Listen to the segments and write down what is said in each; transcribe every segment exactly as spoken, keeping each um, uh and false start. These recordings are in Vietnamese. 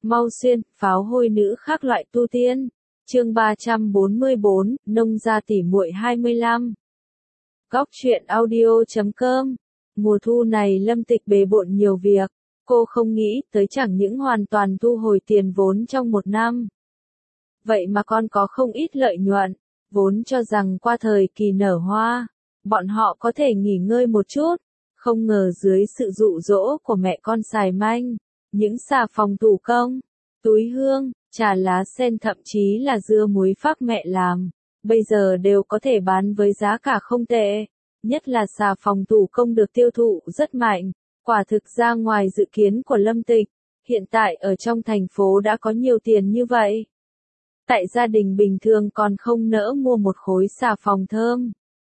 Mau xuyên, pháo hôi nữ khác loại tu tiên. Chương ba trăm bốn mươi bốn, nông gia tỉ muội hai mươi lăm. Góc truyện audio chấm com. Mùa thu này Lâm Tịch bề bộn nhiều việc, cô không nghĩ tới chẳng những hoàn toàn thu hồi tiền vốn trong một năm. Vậy mà còn có không ít lợi nhuận, vốn cho rằng qua thời kỳ nở hoa, bọn họ có thể nghỉ ngơi một chút, không ngờ dưới sự dụ dỗ của mẹ con xài manh, những xà phòng thủ công, túi hương, trà lá sen thậm chí là dưa muối phác mẹ làm, bây giờ đều có thể bán với giá cả không tệ, nhất là xà phòng thủ công được tiêu thụ rất mạnh, quả thực ra ngoài dự kiến của Lâm Tịch, hiện tại ở trong thành phố đã có nhiều tiền như vậy. Tại gia đình bình thường còn không nỡ mua một khối xà phòng thơm.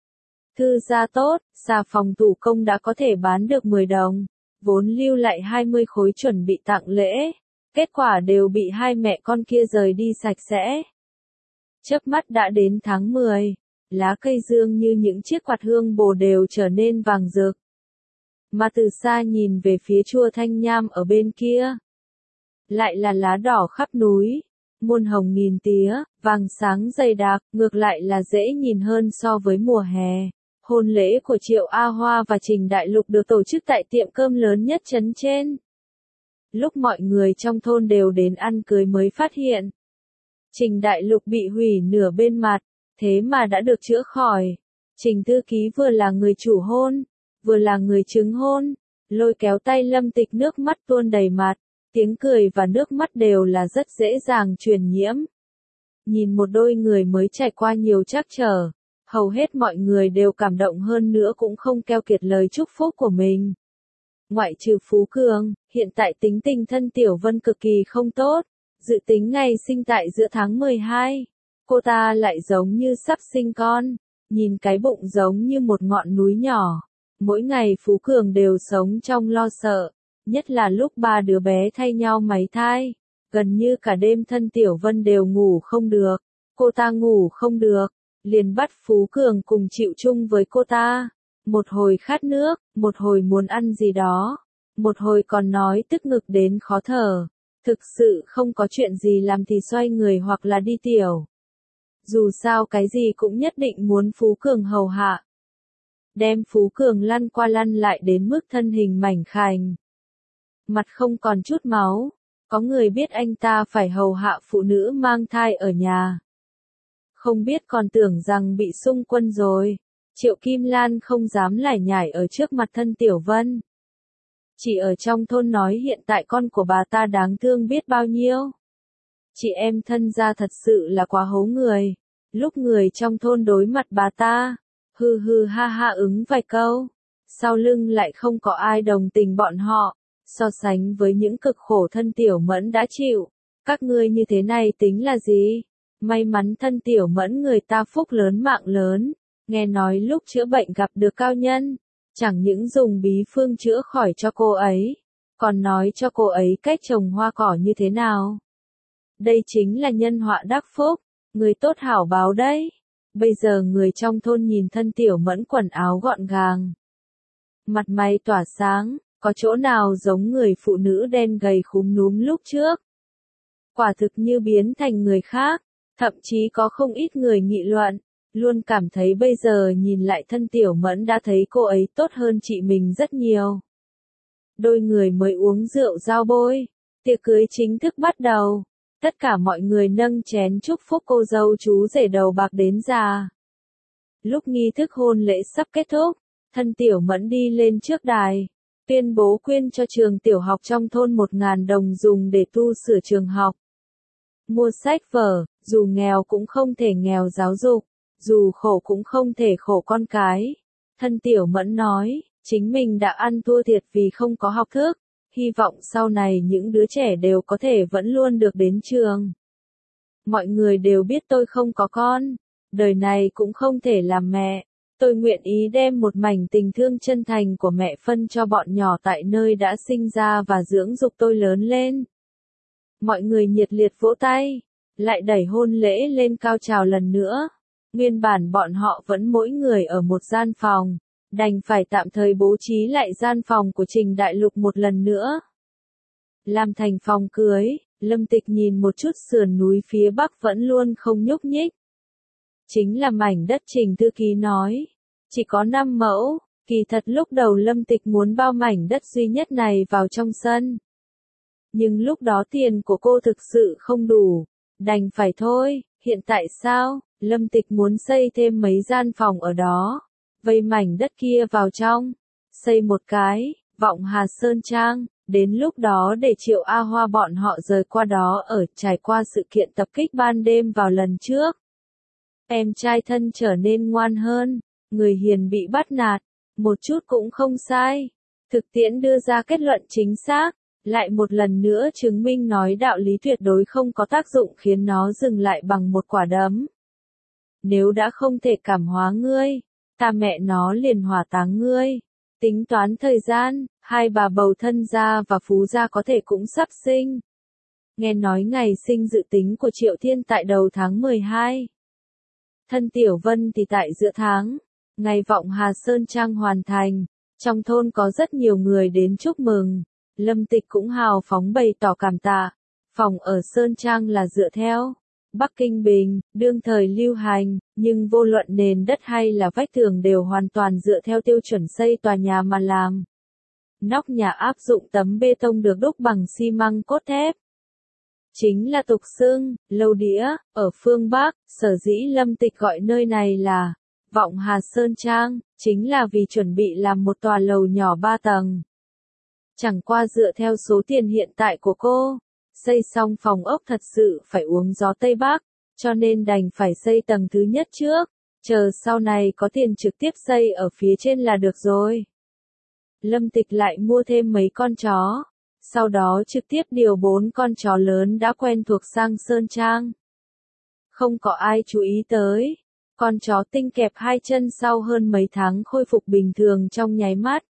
Thư gia tốt, xà phòng thủ công đã có thể bán được mười đồng, vốn lưu lại hai mươi khối chuẩn bị tặng lễ, kết quả đều bị hai mẹ con kia rời đi sạch sẽ. Chớp mắt đã đến tháng mười, lá cây dương như những chiếc quạt hương bồ đều trở nên vàng rực. Mà từ xa nhìn về phía chùa Thanh Nham ở bên kia, lại là lá đỏ khắp núi, muôn hồng nghìn tía, vàng sáng dày đặc, ngược lại là dễ nhìn hơn so với mùa hè. Hôn lễ của Triệu A Hoa và Trình Đại Lục được tổ chức tại tiệm cơm lớn nhất trấn trên. Lúc mọi người trong thôn đều đến ăn cưới mới phát hiện, Trình Đại Lục bị hủy nửa bên mặt, thế mà đã được chữa khỏi. Trình thư ký vừa là người chủ hôn, vừa là người chứng hôn, lôi kéo tay Lâm Tịch nước mắt tuôn đầy mặt, tiếng cười và nước mắt đều là rất dễ dàng truyền nhiễm. Nhìn một đôi người mới trải qua nhiều trắc trở, hầu hết mọi người đều cảm động hơn nữa cũng không keo kiệt lời chúc phúc của mình. Ngoại trừ Phú Cường, hiện tại tính tình thân Tiểu Vân cực kỳ không tốt, dự tính ngày sinh tại giữa tháng mười hai, cô ta lại giống như sắp sinh con, nhìn cái bụng giống như một ngọn núi nhỏ. Mỗi ngày Phú Cường đều sống trong lo sợ, nhất là lúc ba đứa bé thay nhau máy thai, gần như cả đêm thân Tiểu Vân đều ngủ không được, cô ta ngủ không được, liền bắt Phú Cường cùng chịu chung với cô ta, một hồi khát nước, một hồi muốn ăn gì đó, một hồi còn nói tức ngực đến khó thở, thực sự không có chuyện gì làm thì xoay người hoặc là đi tiểu. Dù sao cái gì cũng nhất định muốn Phú Cường hầu hạ. Đem Phú Cường lăn qua lăn lại đến mức thân hình mảnh khảnh, mặt không còn chút máu, có người biết anh ta phải hầu hạ phụ nữ mang thai ở nhà. Không biết còn tưởng rằng bị xung quân rồi, Triệu Kim Lan không dám lải nhải ở trước mặt thân Tiểu Vân. Chỉ ở trong thôn nói hiện tại con của bà ta đáng thương biết bao nhiêu. Chị em thân gia thật sự là quá hố người, lúc người trong thôn đối mặt bà ta, hừ hừ ha ha ứng vài câu, sau lưng lại không có ai đồng tình bọn họ, so sánh với những cực khổ thân Tiểu Mẫn đã chịu, các ngươi như thế này tính là gì? May mắn thân Tiểu Mẫn người ta phúc lớn mạng lớn, nghe nói lúc chữa bệnh gặp được cao nhân, chẳng những dùng bí phương chữa khỏi cho cô ấy, còn nói cho cô ấy cách trồng hoa cỏ như thế nào. Đây chính là nhân họa đắc phúc, người tốt hảo báo đấy. Bây giờ người trong thôn nhìn thân Tiểu Mẫn quần áo gọn gàng, mặt mày tỏa sáng, có chỗ nào giống người phụ nữ đen gầy khúm núm lúc trước. Quả thực như biến thành người khác, thậm chí có không ít người nghị luận, luôn cảm thấy bây giờ nhìn lại thân Tiểu Mẫn đã thấy cô ấy tốt hơn chị mình rất nhiều. Đôi người mới uống rượu giao bôi, tiệc cưới chính thức bắt đầu. Tất cả mọi người nâng chén chúc phúc cô dâu chú rể đầu bạc đến già. Lúc nghi thức hôn lễ sắp kết thúc, thân Tiểu Mẫn đi lên trước đài, tuyên bố quyên cho trường tiểu học trong thôn một ngàn đồng dùng để tu sửa trường học. Mua sách vở, dù nghèo cũng không thể nghèo giáo dục, dù khổ cũng không thể khổ con cái. Thân Tiểu Mẫn nói, chính mình đã ăn thua thiệt vì không có học thức. Hy vọng sau này những đứa trẻ đều có thể vẫn luôn được đến trường. Mọi người đều biết tôi không có con, đời này cũng không thể làm mẹ. Tôi nguyện ý đem một mảnh tình thương chân thành của mẹ phân cho bọn nhỏ tại nơi đã sinh ra và dưỡng dục tôi lớn lên. Mọi người nhiệt liệt vỗ tay, lại đẩy hôn lễ lên cao trào lần nữa. Nguyên bản bọn họ vẫn mỗi người ở một gian phòng, đành phải tạm thời bố trí lại gian phòng của Trình Đại Lục một lần nữa. Làm thành phòng cưới, Lâm Tịch nhìn một chút sườn núi phía bắc vẫn luôn không nhúc nhích. Chính là mảnh đất Trình thư ký nói. Chỉ có năm mẫu, kỳ thật lúc đầu Lâm Tịch muốn bao mảnh đất duy nhất này vào trong sân. Nhưng lúc đó tiền của cô thực sự không đủ, đành phải thôi, hiện tại sao, Lâm Tịch muốn xây thêm mấy gian phòng ở đó, vây mảnh đất kia vào trong, xây một cái, Vọng Hà Sơn Trang, đến lúc đó để Triệu A Hoa bọn họ rời qua đó ở trải qua sự kiện tập kích ban đêm vào lần trước. Em trai thân trở nên ngoan hơn, người hiền bị bắt nạt, một chút cũng không sai. Thực tiễn đưa ra kết luận chính xác, lại một lần nữa chứng minh nói đạo lý tuyệt đối không có tác dụng khiến nó dừng lại bằng một quả đấm. Nếu đã không thể cảm hóa ngươi, ta mẹ nó liền hỏa táng ngươi. Tính toán thời gian, hai bà bầu thân gia và phú gia có thể cũng sắp sinh. Nghe nói ngày sinh dự tính của Triệu Thiên tại đầu tháng mười hai. Thân Tiểu Vân thì tại giữa tháng, ngày Vọng Hà Sơn Trang hoàn thành, trong thôn có rất nhiều người đến chúc mừng, Lâm Tịch cũng hào phóng bày tỏ cảm tạ, phòng ở Sơn Trang là dựa theo Bắc Kinh Bình, đương thời lưu hành, nhưng vô luận nền đất hay là vách tường đều hoàn toàn dựa theo tiêu chuẩn xây tòa nhà mà làm. Nóc nhà áp dụng tấm bê tông được đúc bằng xi măng cốt thép. Chính là tục xưng, lầu đĩa, ở phương Bắc, sở dĩ Lâm Tịch gọi nơi này là Vọng Hà Sơn Trang, chính là vì chuẩn bị làm một tòa lầu nhỏ ba tầng. Chẳng qua dựa theo số tiền hiện tại của cô, xây xong phòng ốc thật sự phải uống gió Tây Bắc, cho nên đành phải xây tầng thứ nhất trước, chờ sau này có tiền trực tiếp xây ở phía trên là được rồi. Lâm Tịch lại mua thêm mấy con chó, sau đó trực tiếp điều bốn con chó lớn đã quen thuộc sang Sơn Trang. Không có ai chú ý tới, con chó tinh kẹp hai chân sau hơn mấy tháng khôi phục bình thường trong nháy mắt.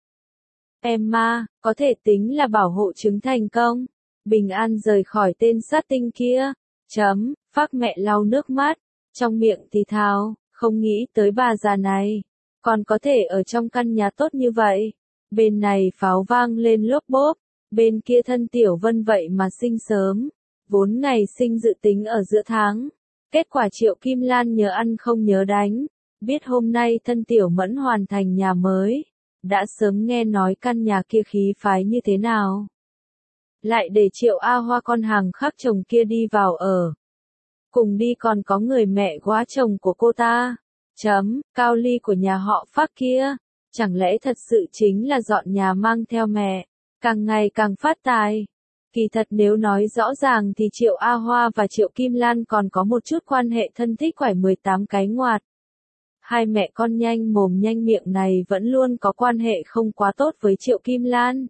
Emma, có thể tính là bảo hộ chứng thành công. Bình an rời khỏi tên sát tinh kia. Chấm, Phác mẹ lau nước mắt, trong miệng thì thào, không nghĩ tới bà già này, còn có thể ở trong căn nhà tốt như vậy. Bên này pháo vang lên lốp bốp, bên kia thân Tiểu Vân vậy mà sinh sớm, vốn ngày sinh dự tính ở giữa tháng. Kết quả Triệu Kim Lan nhớ ăn không nhớ đánh, biết hôm nay thân Tiểu Mẫn hoàn thành nhà mới, đã sớm nghe nói căn nhà kia khí phái như thế nào. Lại để Triệu A Hoa con hàng khác chồng kia đi vào ở. Cùng đi còn có người mẹ góa chồng của cô ta. Chấm, Cao Ly của nhà họ Phác kia. Chẳng lẽ thật sự chính là dọn nhà mang theo mẹ, càng ngày càng phát tài. Kỳ thật nếu nói rõ ràng thì Triệu A Hoa và Triệu Kim Lan còn có một chút quan hệ thân thích quải mười tám cái ngoạt. Hai mẹ con nhanh mồm nhanh miệng này vẫn luôn có quan hệ không quá tốt với Triệu Kim Lan.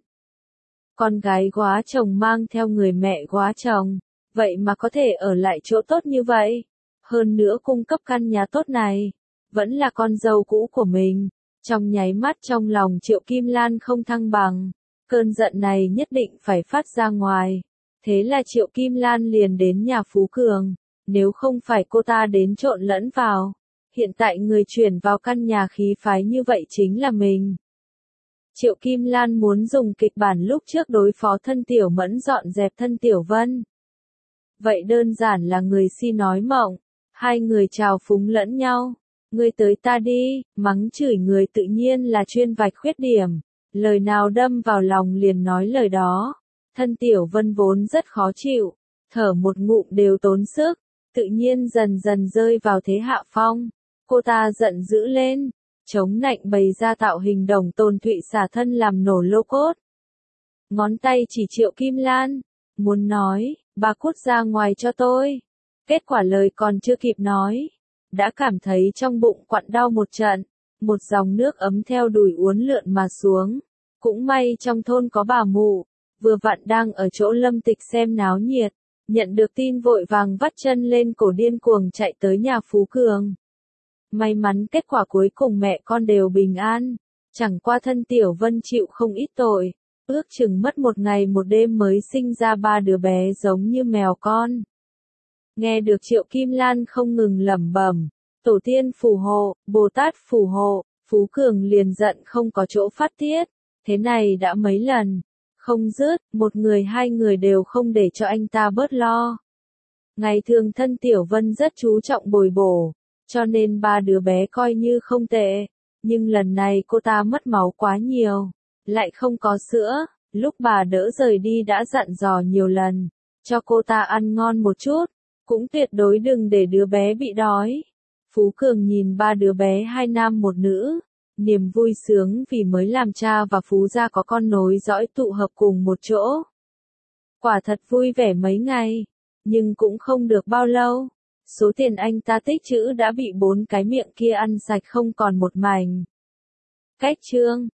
Con gái góa chồng mang theo người mẹ góa chồng, vậy mà có thể ở lại chỗ tốt như vậy. Hơn nữa cung cấp căn nhà tốt này, vẫn là con dâu cũ của mình. Trong nháy mắt trong lòng Triệu Kim Lan không thăng bằng, cơn giận này nhất định phải phát ra ngoài. Thế là Triệu Kim Lan liền đến nhà Phú Cường, nếu không phải cô ta đến trộn lẫn vào. Hiện tại người chuyển vào căn nhà khí phái như vậy chính là mình. Triệu Kim Lan muốn dùng kịch bản lúc trước đối phó thân Tiểu Mẫn dọn dẹp thân Tiểu Vân. Vậy đơn giản là người si nói mộng, hai người chào phúng lẫn nhau. Ngươi tới ta đi, mắng chửi người tự nhiên là chuyên vạch khuyết điểm. Lời nào đâm vào lòng liền nói lời đó. Thân Tiểu Vân vốn rất khó chịu, thở một ngụm đều tốn sức, tự nhiên dần dần rơi vào thế hạ phong. Cô ta giận dữ lên, chống nạnh bày ra tạo hình đồng Tôn Thụy xả thân làm nổ lô cốt. Ngón tay chỉ Triệu Kim Lan, muốn nói, bà cút ra ngoài cho tôi. Kết quả lời còn chưa kịp nói, đã cảm thấy trong bụng quặn đau một trận, một dòng nước ấm theo đùi uốn lượn mà xuống. Cũng may trong thôn có bà mụ, vừa vặn đang ở chỗ Lâm Tịch xem náo nhiệt, nhận được tin vội vàng vắt chân lên cổ điên cuồng chạy tới nhà Phú Cường. May mắn kết quả cuối cùng mẹ con đều bình an, chẳng qua thân Tiểu Vân chịu không ít tội, ước chừng mất một ngày một đêm mới sinh ra ba đứa bé giống như mèo con. Nghe được Triệu Kim Lan không ngừng lẩm bẩm, tổ tiên phù hộ, Bồ Tát phù hộ, Phú Cường liền giận không có chỗ phát tiết, thế này đã mấy lần, không dứt, một người hai người đều không để cho anh ta bớt lo. Ngày thường thân Tiểu Vân rất chú trọng bồi bổ, cho nên ba đứa bé coi như không tệ, nhưng lần này cô ta mất máu quá nhiều, lại không có sữa, lúc bà đỡ rời đi đã dặn dò nhiều lần, cho cô ta ăn ngon một chút, cũng tuyệt đối đừng để đứa bé bị đói. Phú Cường nhìn ba đứa bé hai nam một nữ, niềm vui sướng vì mới làm cha và Phú gia có con nối dõi tụ hợp cùng một chỗ. Quả thật vui vẻ mấy ngày, nhưng cũng không được bao lâu. Số tiền anh ta tích trữ đã bị bốn cái miệng kia ăn sạch không còn một mảnh. Cách chương